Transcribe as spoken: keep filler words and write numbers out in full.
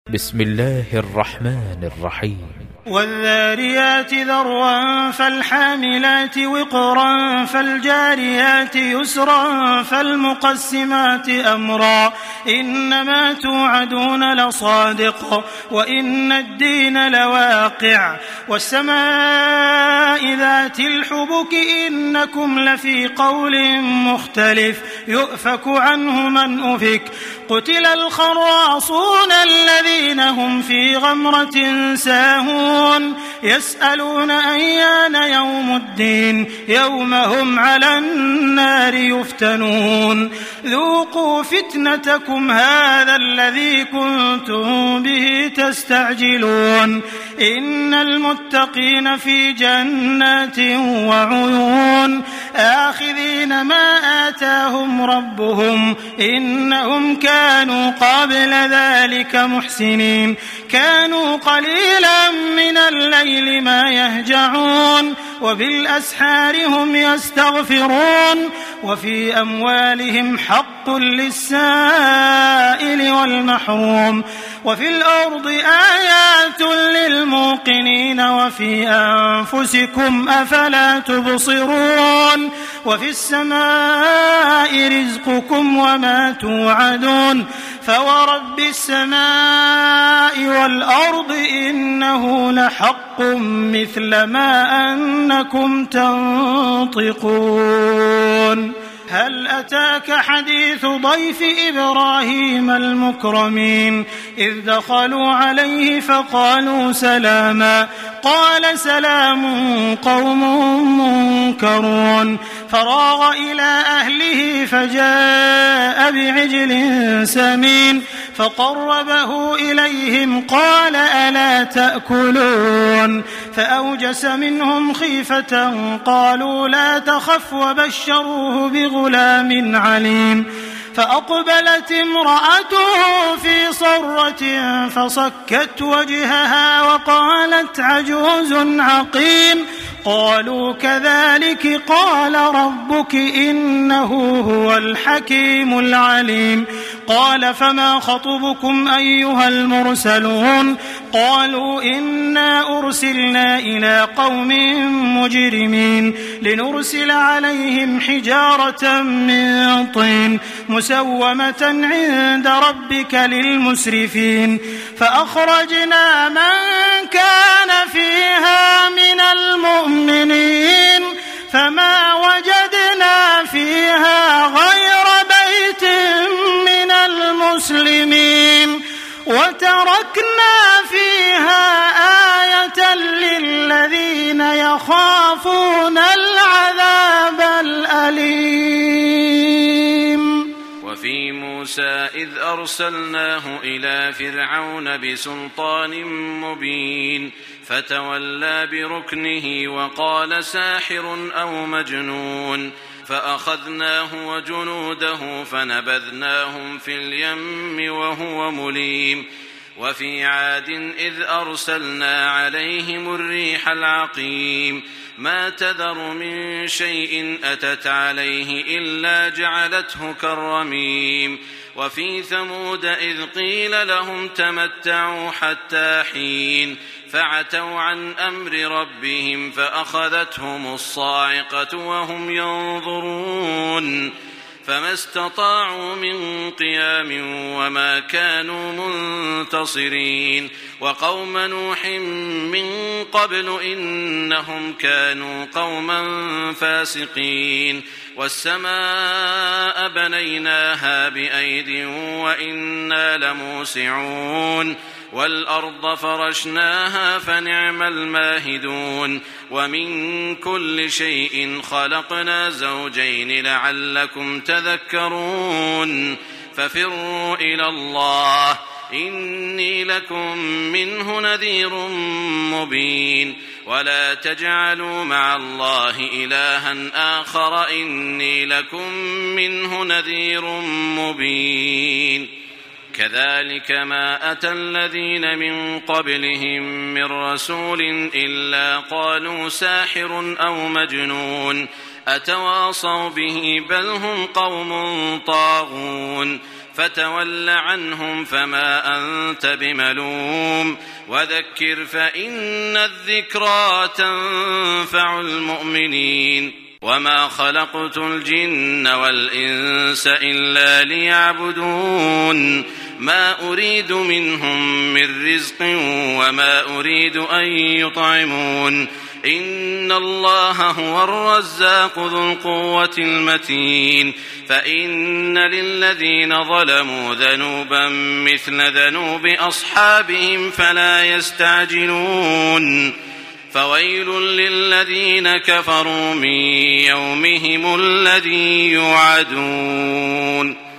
بسم الله الرحمن الرحيم. والذاريات ذروا فالحاملات وقرا فالجاريات يسرا فالمقسمات أمرا إنما توعدون لصادق وإن الدين لواقع والسماء ذات الحبك إنكم لفي قول مختلف يؤفك عنه من أفك قتل الخراصون الذين هم في غمرة ساهون يسألون أيان يوم الدين يوم هم على النار يفتنون ذوقوا فتنتكم هذا الذي كنتم به تستعجلون إن المتقين في جنات وعيون آخذين ما آتاهم ربهم إنهم كانوا قبل ذلك محسنين كانوا قليلا من الليل ما يهجعون وبالأسحار هم يستغفرون وفي أموالهم حق للسائل والمحروم وفي الأرض آيات للموقنين وفي أنفسكم أفلا تبصرون وفي السماء رزقكم وما توعدون فورب السماء والأرض إنه لحق مثل ما أنكم تنطقون هل أتاك حديث ضيف إبراهيم المكرمين إذ دخلوا عليه فقالوا سلاما قال سلام قوم منكرون فراغ إلى أهله فجاء بعجل سمين فقربه إليهم قال ألا تأكلون فأوجس منهم خيفة قالوا لا تخف وبشروه بغلام عليم فأقبلت امرأته في صرة فصكت وجهها وقالت عجوز عقيم قالوا كذلك قال ربك إنه هو الحكيم العليم قال فما خطبكم أيها المرسلون قالوا إنا أرسلنا إلى قوم مجرمين لنرسل عليهم حجارة من طين مسومة عند ربك للمسرفين فأخرجنا من كان فيها من المؤمنين فما وجدنا فيها غير بيت من المسلمين وتركنا فيها آية للذين يخافون العذاب الأليم. وفي موسى إذ أرسلناه إلى فرعون بسلطان مبين فتولى بركنه وقال ساحر أو مجنون فأخذناه وجنوده فنبذناهم في اليم وهو مليم. وفي عاد إذ أرسلنا عليهم الريح العقيم ما تذر من شيء أتت عليه إلا جعلته كالرميم. وفي ثمود إذ قيل لهم تمتعوا حتى حين فعتوا عن أمر ربهم فأخذتهم الصاعقة وهم ينظرون فما استطاعوا من قيام وما كانوا منتصرين. وقوم نوح من قبل إنهم كانوا قوما فاسقين. والسماء بنيناها بأيد وإنا لموسعون والأرض فرشناها فنعم الماهدون. ومن كل شيء خلقنا زوجين لعلكم تذكرون ففروا إلى الله إني لكم منه نذير مبين. ولا تجعلوا مع الله إلها آخر إني لكم منه نذير مبين. كذلك ما أتى الذين من قبلهم من رسول إلا قالوا ساحر أو مجنون أتواصوا به بل هم قوم طاغون. فتول عنهم فما أنت بملوم وذكر فإن الذكرى تنفع المؤمنين وما خلقت الجن والإنس إلا ليعبدون ما أريد منهم من رزق وما أريد أن يطعمون إن الله هو الرزاق ذو القوة المتين فإن للذين ظلموا ذنوبا مثل ذنوب أصحابهم فلا يستعجلون فويل للذين كفروا من يومهم الذي يوعدون